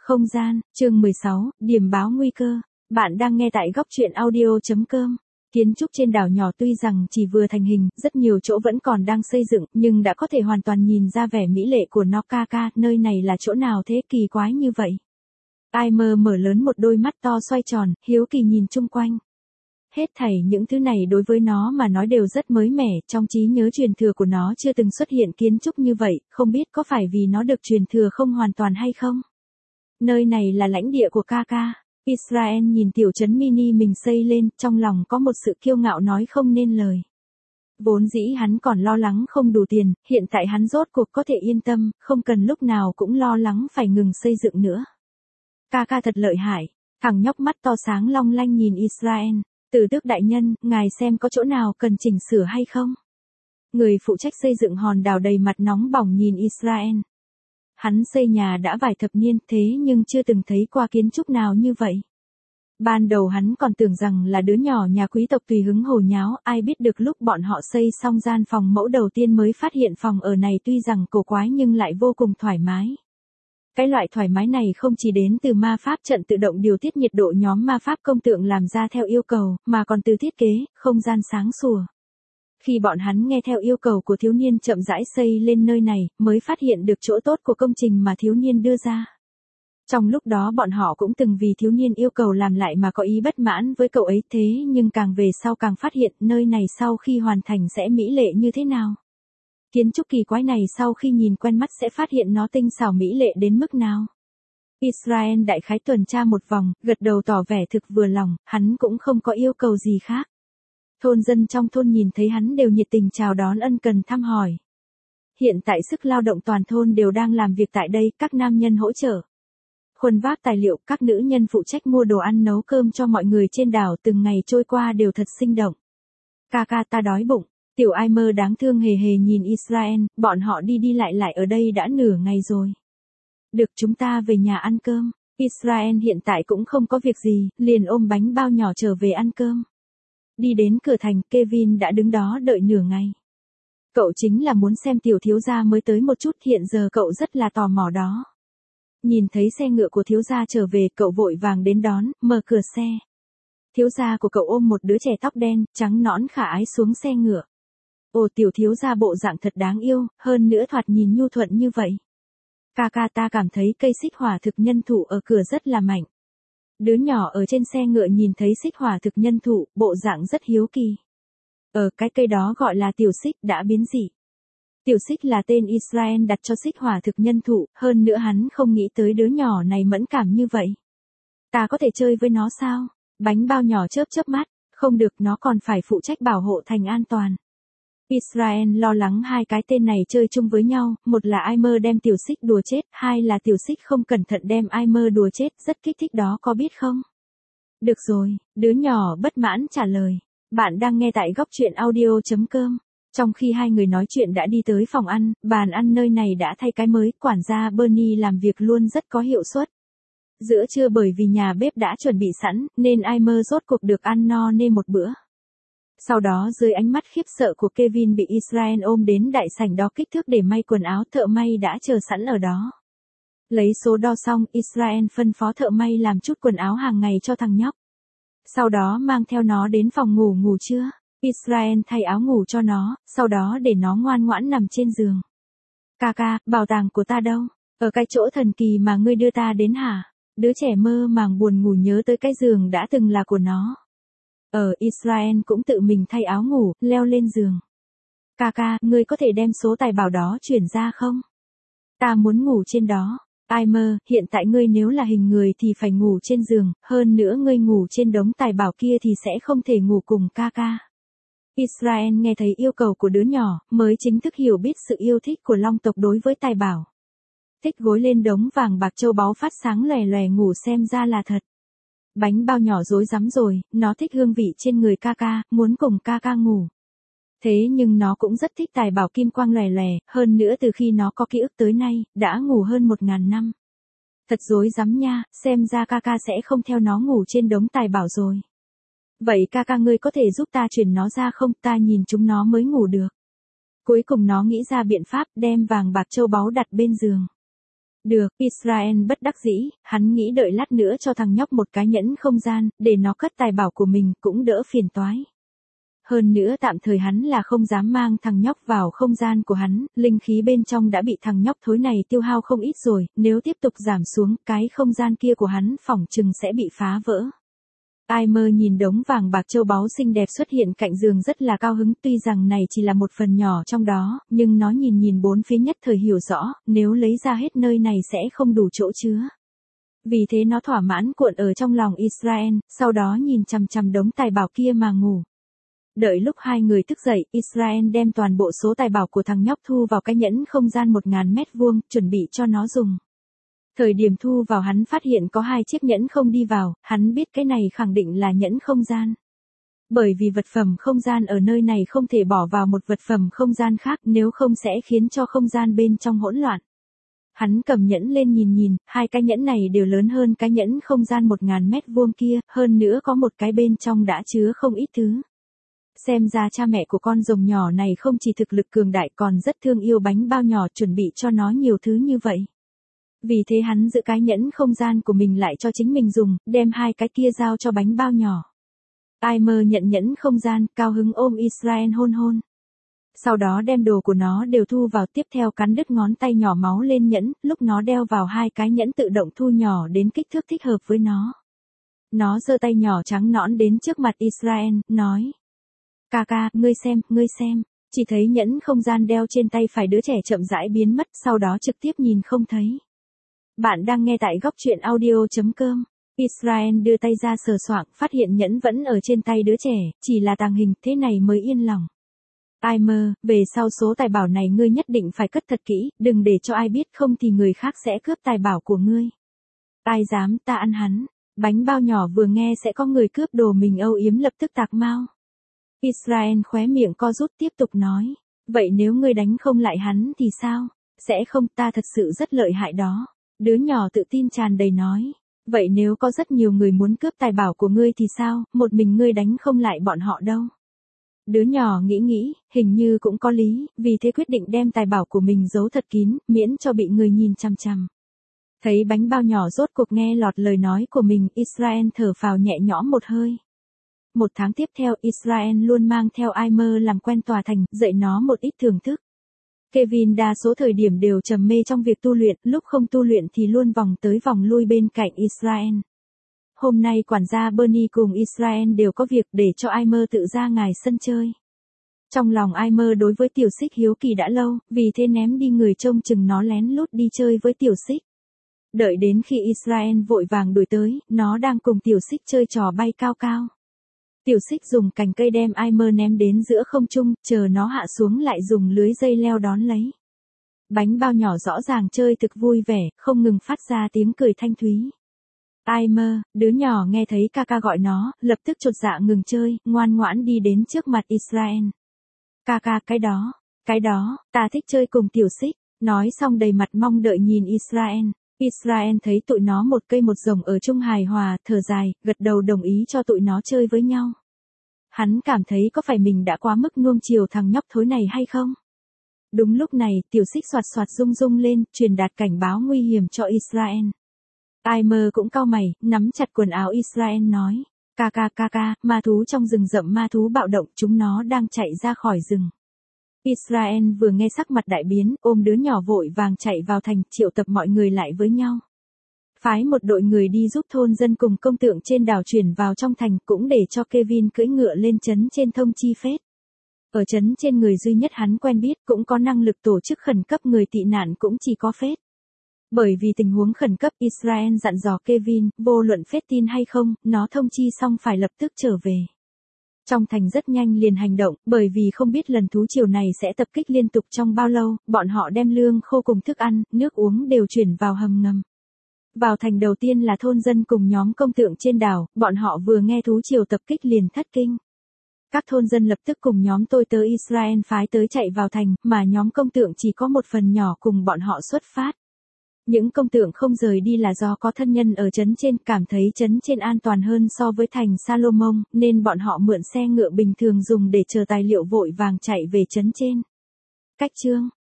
Không gian, chương 16, điểm báo nguy cơ. Bạn đang nghe tại góc truyện audio.com. Kiến trúc trên đảo nhỏ tuy rằng chỉ vừa thành hình, rất nhiều chỗ vẫn còn đang xây dựng, nhưng đã có thể hoàn toàn nhìn ra vẻ mỹ lệ của nó. Kaka, nơi này là chỗ nào thế, kỳ quái như vậy? Aimer mở lớn một đôi mắt to xoay tròn, hiếu kỳ nhìn chung quanh. Hết thảy những thứ này đối với nó mà nói đều rất mới mẻ, trong trí nhớ truyền thừa của nó chưa từng xuất hiện kiến trúc như vậy, không biết có phải vì nó được truyền thừa không hoàn toàn hay không? Nơi này là lãnh địa của Kaka. Israel nhìn tiểu trấn mini mình xây lên, trong lòng có một sự kiêu ngạo nói không nên lời. Vốn dĩ hắn còn lo lắng không đủ tiền, hiện tại hắn rốt cuộc có thể yên tâm, không cần lúc nào cũng lo lắng phải ngừng xây dựng nữa. Kaka thật lợi hại. Thằng nhóc mắt to sáng long lanh nhìn Israel. Tử Tước đại nhân, ngài xem có chỗ nào cần chỉnh sửa hay không? Người phụ trách xây dựng hòn đảo đầy mặt nóng bỏng nhìn Israel. Hắn xây nhà đã vài thập niên thế nhưng chưa từng thấy qua kiến trúc nào như vậy. Ban đầu hắn còn tưởng rằng là đứa nhỏ nhà quý tộc tùy hứng hồ nháo, ai biết được lúc bọn họ xây xong gian phòng mẫu đầu tiên mới phát hiện phòng ở này tuy rằng cổ quái nhưng lại vô cùng thoải mái. Cái loại thoải mái này không chỉ đến từ ma pháp trận tự động điều tiết nhiệt độ nhóm ma pháp công tượng làm ra theo yêu cầu, mà còn từ thiết kế, không gian sáng sủa. Khi bọn hắn nghe theo yêu cầu của thiếu niên chậm rãi xây lên nơi này, mới phát hiện được chỗ tốt của công trình mà thiếu niên đưa ra. Trong lúc đó bọn họ cũng từng vì thiếu niên yêu cầu làm lại mà có ý bất mãn với cậu ấy, thế nhưng càng về sau càng phát hiện nơi này sau khi hoàn thành sẽ mỹ lệ như thế nào. Kiến trúc kỳ quái này sau khi nhìn quen mắt sẽ phát hiện nó tinh xảo mỹ lệ đến mức nào. Israel đại khái tuần tra một vòng, gật đầu tỏ vẻ thực vừa lòng, hắn cũng không có yêu cầu gì khác. Thôn dân trong thôn nhìn thấy hắn đều nhiệt tình chào đón, ân cần thăm hỏi. Hiện tại sức lao động toàn thôn đều đang làm việc tại đây, các nam nhân hỗ trợ khuân vác tài liệu, các nữ nhân phụ trách mua đồ ăn nấu cơm cho mọi người trên đảo, từng ngày trôi qua đều thật sinh động. Kaka, ta đói bụng. Tiểu Aimer đáng thương hề hề nhìn Israel, bọn họ đi đi lại lại ở đây đã nửa ngày rồi. Được, chúng ta về nhà ăn cơm. Israel hiện tại cũng không có việc gì, liền ôm bánh bao nhỏ trở về ăn cơm. Đi đến cửa thành, Kevin đã đứng đó đợi nửa ngày. Cậu chính là muốn xem tiểu thiếu gia mới tới một chút, hiện giờ cậu rất là tò mò đó. Nhìn thấy xe ngựa của thiếu gia trở về, cậu vội vàng đến đón, mở cửa xe. Thiếu gia của cậu ôm một đứa trẻ tóc đen, trắng nõn khả ái xuống xe ngựa. Ồ, tiểu thiếu gia bộ dạng thật đáng yêu, hơn nữa thoạt nhìn nhu thuận như vậy. Kaka, ta cảm thấy cây xích hỏa thực nhân thụ ở cửa rất là mạnh. Đứa nhỏ ở trên xe ngựa nhìn thấy xích hỏa thực nhân thụ, bộ dạng rất hiếu kỳ. Cái cây đó gọi là tiểu xích đã biến dị. Tiểu xích là tên Israel đặt cho xích hỏa thực nhân thụ, hơn nữa hắn không nghĩ tới đứa nhỏ này mẫn cảm như vậy. Ta có thể chơi với nó sao? Bánh bao nhỏ chớp chớp mắt, không được, nó còn phải phụ trách bảo hộ thành an toàn. Israel lo lắng hai cái tên này chơi chung với nhau, một là Aimer đem tiểu xích đùa chết, hai là tiểu xích không cẩn thận đem Aimer đùa chết, rất kích thích đó có biết không? Được rồi, đứa nhỏ bất mãn trả lời. Bạn đang nghe tại góc truyện audio.com. Trong khi hai người nói chuyện đã đi tới phòng ăn, bàn ăn nơi này đã thay cái mới, quản gia Bernie làm việc luôn rất có hiệu suất. Giữa trưa bởi vì nhà bếp đã chuẩn bị sẵn, nên Aimer rốt cuộc được ăn no nê một bữa. Sau đó dưới ánh mắt khiếp sợ của Kevin bị Israel ôm đến đại sảnh đo kích thước để may quần áo, thợ may đã chờ sẵn ở đó. Lấy số đo xong, Israel phân phó thợ may làm chút quần áo hàng ngày cho thằng nhóc. Sau đó mang theo nó đến phòng ngủ ngủ trưa. Israel thay áo ngủ cho nó, sau đó để nó ngoan ngoãn nằm trên giường. Kaka, bảo tàng của ta đâu? Ở cái chỗ thần kỳ mà ngươi đưa ta đến hả? Đứa trẻ mơ màng buồn ngủ nhớ tới cái giường đã từng là của nó. Israel cũng tự mình thay áo ngủ, leo lên giường. Kaka, ngươi có thể đem số tài bảo đó chuyển ra không? Ta muốn ngủ trên đó. Aimer, hiện tại ngươi nếu là hình người thì phải ngủ trên giường, hơn nữa ngươi ngủ trên đống tài bảo kia thì sẽ không thể ngủ cùng Kaka. Israel nghe thấy yêu cầu của đứa nhỏ, mới chính thức hiểu biết sự yêu thích của long tộc đối với tài bảo. Thích gối lên đống vàng bạc châu báu phát sáng lòe lòe ngủ xem ra là thật. Bánh bao nhỏ rối rắm rồi, nó thích hương vị trên người Kaka, muốn cùng Kaka ngủ. Thế nhưng nó cũng rất thích tài bảo kim quang lòe lòe, hơn nữa từ khi nó có ký ức tới nay, đã ngủ hơn 1000 năm. Thật rối rắm nha, xem ra Kaka sẽ không theo nó ngủ trên đống tài bảo rồi. Vậy Kaka, ngươi có thể giúp ta chuyển nó ra không, ta nhìn chúng nó mới ngủ được. Cuối cùng nó nghĩ ra biện pháp, đem vàng bạc châu báu đặt bên giường. Được, Israel bất đắc dĩ, hắn nghĩ đợi lát nữa cho thằng nhóc một cái nhẫn không gian, để nó cất tài bảo của mình cũng đỡ phiền toái. Hơn nữa tạm thời hắn là không dám mang thằng nhóc vào không gian của hắn, linh khí bên trong đã bị thằng nhóc thối này tiêu hao không ít rồi, nếu tiếp tục giảm xuống, cái không gian kia của hắn phỏng chừng sẽ bị phá vỡ. Ai mơ nhìn đống vàng bạc châu báu xinh đẹp xuất hiện cạnh giường rất là cao hứng, tuy rằng này chỉ là một phần nhỏ trong đó, nhưng nó nhìn bốn phía nhất thời hiểu rõ, nếu lấy ra hết nơi này sẽ không đủ chỗ chứa. Vì thế nó thỏa mãn cuộn ở trong lòng Israel, sau đó nhìn chằm chằm đống tài bảo kia mà ngủ. Đợi lúc hai người thức dậy, Israel đem toàn bộ số tài bảo của thằng nhóc thu vào cái nhẫn không gian 1000 mét vuông, chuẩn bị cho nó dùng. Thời điểm thu vào hắn phát hiện có 2 chiếc nhẫn không đi vào, hắn biết cái này khẳng định là nhẫn không gian. Bởi vì vật phẩm không gian ở nơi này không thể bỏ vào một vật phẩm không gian khác, nếu không sẽ khiến cho không gian bên trong hỗn loạn. Hắn cầm nhẫn lên nhìn, 2 cái nhẫn này đều lớn hơn cái nhẫn không gian 1000 mét vuông kia, hơn nữa có một cái bên trong đã chứa không ít thứ. Xem ra cha mẹ của con rồng nhỏ này không chỉ thực lực cường đại còn rất thương yêu bánh bao nhỏ, chuẩn bị cho nó nhiều thứ như vậy. Vì thế hắn giữ cái nhẫn không gian của mình lại cho chính mình dùng, đem 2 cái kia giao cho bánh bao nhỏ. Ai mơ nhận nhẫn không gian, cao hứng ôm Israel hôn. Sau đó đem đồ của nó đều thu vào, tiếp theo cắn đứt ngón tay nhỏ máu lên nhẫn, lúc nó đeo vào 2 cái nhẫn tự động thu nhỏ đến kích thước thích hợp với nó. Nó giơ tay nhỏ trắng nõn đến trước mặt Israel, nói. Ca, ngươi xem, chỉ thấy nhẫn không gian đeo trên tay phải đứa trẻ chậm rãi biến mất, sau đó trực tiếp nhìn không thấy. Bạn đang nghe tại góc truyện audio.com. Israel đưa tay ra sờ soạng, phát hiện nhẫn vẫn ở trên tay đứa trẻ, chỉ là tàng hình, thế này mới yên lòng. Ai mơ, về sau số tài bảo này ngươi nhất định phải cất thật kỹ, đừng để cho ai biết, không thì người khác sẽ cướp tài bảo của ngươi. Ai dám, ta ăn hắn. Bánh bao nhỏ vừa nghe sẽ có người cướp đồ mình âu yếm lập tức tạc mau. Israel khóe miệng co rút tiếp tục nói. Vậy nếu ngươi đánh không lại hắn thì sao? Sẽ không, ta thật sự rất lợi hại đó. Đứa nhỏ tự tin tràn đầy nói. Vậy nếu có rất nhiều người muốn cướp tài bảo của ngươi thì sao? Một mình ngươi đánh không lại bọn họ đâu. Đứa nhỏ nghĩ, hình như cũng có lý, vì thế quyết định đem tài bảo của mình giấu thật kín, miễn cho bị người nhìn chằm chằm. Thấy bánh bao nhỏ rốt cuộc nghe lọt lời nói của mình, Israel thở phào nhẹ nhõm một hơi. 1 tháng tiếp theo, Israel luôn mang theo Ai mơ làm quen tòa thành, dạy nó một ít thưởng thức. Kevin đa số thời điểm đều trầm mê trong việc tu luyện, lúc không tu luyện thì luôn vòng tới vòng lui bên cạnh Israel. Hôm nay quản gia Bernie cùng Israel đều có việc để cho Ai mơ tự ra ngoài sân chơi. Trong lòng Ai mơ đối với tiểu xích hiếu kỳ đã lâu, vì thế ném đi người trông chừng nó lén lút đi chơi với tiểu xích. Đợi đến khi Israel vội vàng đuổi tới, nó đang cùng tiểu xích chơi trò bay cao cao. Tiểu xích dùng cành cây đem Ai mơ ném đến giữa không trung, chờ nó hạ xuống lại dùng lưới dây leo đón lấy. Bánh bao nhỏ rõ ràng chơi thực vui vẻ, không ngừng phát ra tiếng cười thanh thúy. Ai mơ, đứa nhỏ nghe thấy ca gọi nó, lập tức chột dạ ngừng chơi, ngoan ngoãn đi đến trước mặt Israel. Ca, cái đó, ta thích chơi cùng tiểu xích. Nói xong đầy mặt mong đợi nhìn Israel. Israel thấy tụi nó một cây một rồng ở chung hài hòa, thở dài, gật đầu đồng ý cho tụi nó chơi với nhau. Hắn cảm thấy có phải mình đã quá mức nuông chiều thằng nhóc thối này hay không? Đúng lúc này, tiểu xích xoạt rung lên, truyền đạt cảnh báo nguy hiểm cho Israel. Ai mơ cũng cau mày, nắm chặt quần áo Israel nói. Ca, ma thú trong rừng rậm, ma thú bạo động, chúng nó đang chạy ra khỏi rừng. Israel vừa nghe sắc mặt đại biến, ôm đứa nhỏ vội vàng chạy vào thành, triệu tập mọi người lại với nhau. Phái một đội người đi giúp thôn dân cùng công tượng trên đảo chuyển vào trong thành, cũng để cho Kevin cưỡi ngựa lên trấn trên thông chi phết. Ở trấn trên người duy nhất hắn quen biết cũng có năng lực tổ chức khẩn cấp người tị nạn cũng chỉ có phết. Bởi vì tình huống khẩn cấp, Israel dặn dò Kevin, vô luận phết tin hay không, nó thông chi xong phải lập tức trở về. Trong thành rất nhanh liền hành động, bởi vì không biết lần thú triều này sẽ tập kích liên tục trong bao lâu, bọn họ đem lương khô cùng thức ăn, nước uống đều chuyển vào hầm ngầm. Vào thành đầu tiên là thôn dân cùng nhóm công tượng trên đảo, bọn họ vừa nghe thú triều tập kích liền thất kinh. Các thôn dân lập tức cùng nhóm tôi tớ Israel phái tới chạy vào thành, mà nhóm công tượng chỉ có một phần nhỏ cùng bọn họ xuất phát. Những công tượng không rời đi là do có thân nhân ở trấn trên, cảm thấy trấn trên an toàn hơn so với thành Salomon, nên bọn họ mượn xe ngựa bình thường dùng để chờ tài liệu vội vàng chạy về trấn trên. Cách chương